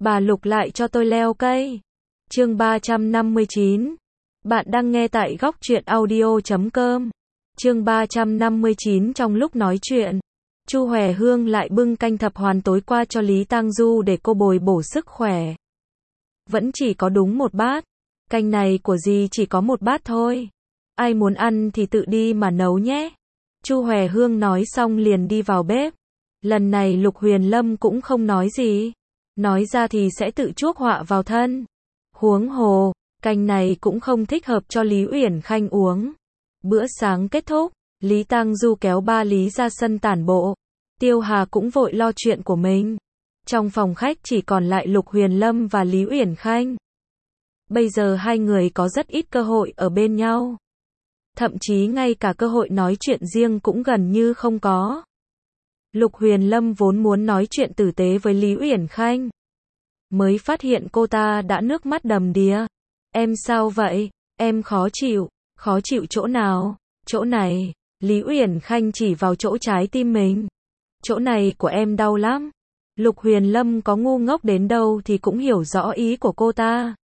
Bà Lục lại cho tôi leo cây. Chương 359. Bạn đang nghe tại góc truyện audio.com. Chương 359. Trong lúc nói chuyện, Chu Hòe Hương lại bưng canh thập hoàn tối qua cho Lý Tang Du để cô bồi bổ sức khỏe. Vẫn chỉ có đúng một bát. Canh này của dì chỉ có một bát thôi. Ai muốn ăn thì tự đi mà nấu nhé. Chu Hòe Hương nói xong liền đi vào bếp. Lần này Lục Huyền Lâm cũng không nói gì. Nói ra thì sẽ tự chuốc họa vào thân. Huống hồ, canh này cũng không thích hợp cho Lý Uyển Khanh uống. Bữa sáng kết thúc, Lý Tang Du kéo ba Lý ra sân tản bộ. Tiêu Hà cũng vội lo chuyện của mình. Trong phòng khách chỉ còn lại Lục Huyền Lâm và Lý Uyển Khanh. Bây giờ hai người có rất ít cơ hội ở bên nhau. Thậm chí ngay cả cơ hội nói chuyện riêng cũng gần như không có. Lục Huyền Lâm vốn muốn nói chuyện tử tế với Lý Uyển Khanh. Mới phát hiện cô ta đã nước mắt đầm đìa. Em sao vậy? Em khó chịu. Khó chịu chỗ nào? Chỗ này. Lý Uyển Khanh chỉ vào chỗ trái tim mình. Chỗ này của em đau lắm. Lục Huyền Lâm có ngu ngốc đến đâu thì cũng hiểu rõ ý của cô ta.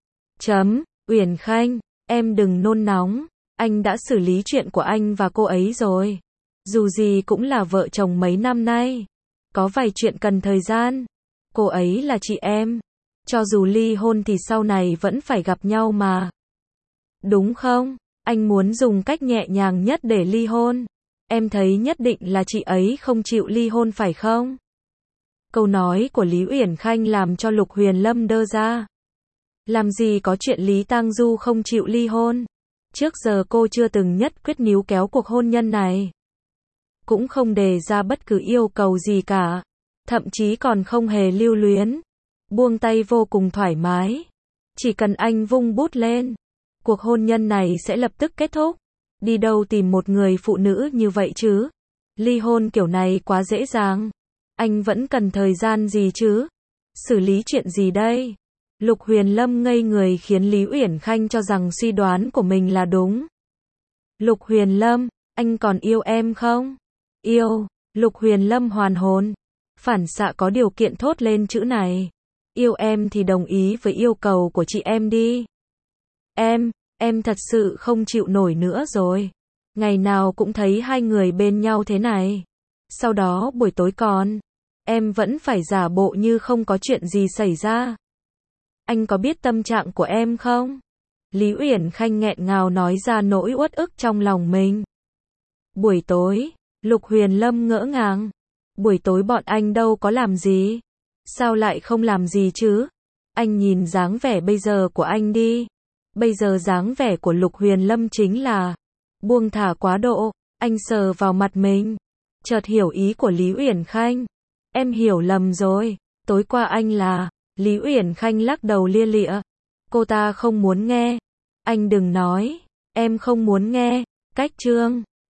Uyển Khanh, em đừng nôn nóng. Anh đã xử lý chuyện của anh và cô ấy rồi. Dù gì cũng là vợ chồng mấy năm nay. Có vài chuyện cần thời gian. Cô ấy là chị em. Cho dù ly hôn thì sau này vẫn phải gặp nhau mà. Đúng không? Anh muốn dùng cách nhẹ nhàng nhất để ly hôn. Em thấy nhất định là chị ấy không chịu ly hôn phải không? Câu nói của Lý Uyển Khanh làm cho Lục Huyền Lâm đơ ra. Làm gì có chuyện Lý Tang Du không chịu ly hôn. Trước giờ cô chưa từng nhất quyết níu kéo cuộc hôn nhân này. Cũng không đề ra bất cứ yêu cầu gì cả. Thậm chí còn không hề lưu luyến. Buông tay vô cùng thoải mái. Chỉ cần anh vung bút lên, cuộc hôn nhân này sẽ lập tức kết thúc. Đi đâu tìm một người phụ nữ như vậy chứ? Ly hôn kiểu này quá dễ dàng. Anh vẫn cần thời gian gì chứ? Xử lý chuyện gì đây? Lục Huyền Lâm ngây người khiến Lý Uyển Khanh cho rằng suy đoán của mình là đúng. Lục Huyền Lâm, anh còn yêu em không? Yêu. Lục Huyền Lâm hoàn hồn. Phản xạ có điều kiện thốt lên chữ này. Yêu em thì đồng ý với yêu cầu của chị em đi. Em thật sự không chịu nổi nữa rồi. Ngày nào cũng thấy hai người bên nhau thế này. Sau đó buổi tối còn, em vẫn phải giả bộ như không có chuyện gì xảy ra. Anh có biết tâm trạng của em không? Lý Uyển Khanh nghẹn ngào nói ra nỗi uất ức trong lòng mình. Buổi tối, Lục Huyền Lâm ngỡ ngàng. Buổi tối bọn anh đâu có làm gì. Sao lại không làm gì chứ? Anh nhìn dáng vẻ bây giờ của anh đi. Bây giờ dáng vẻ của Lục Huyền Lâm chính là buông thả quá độ. Anh sờ vào mặt mình. Chợt hiểu ý của Lý Uyển Khanh. Em hiểu lầm rồi. Tối qua anh là... Lý Uyển Khanh lắc đầu lia lịa. Cô ta không muốn nghe. Anh đừng nói. Em không muốn nghe. Cách chương.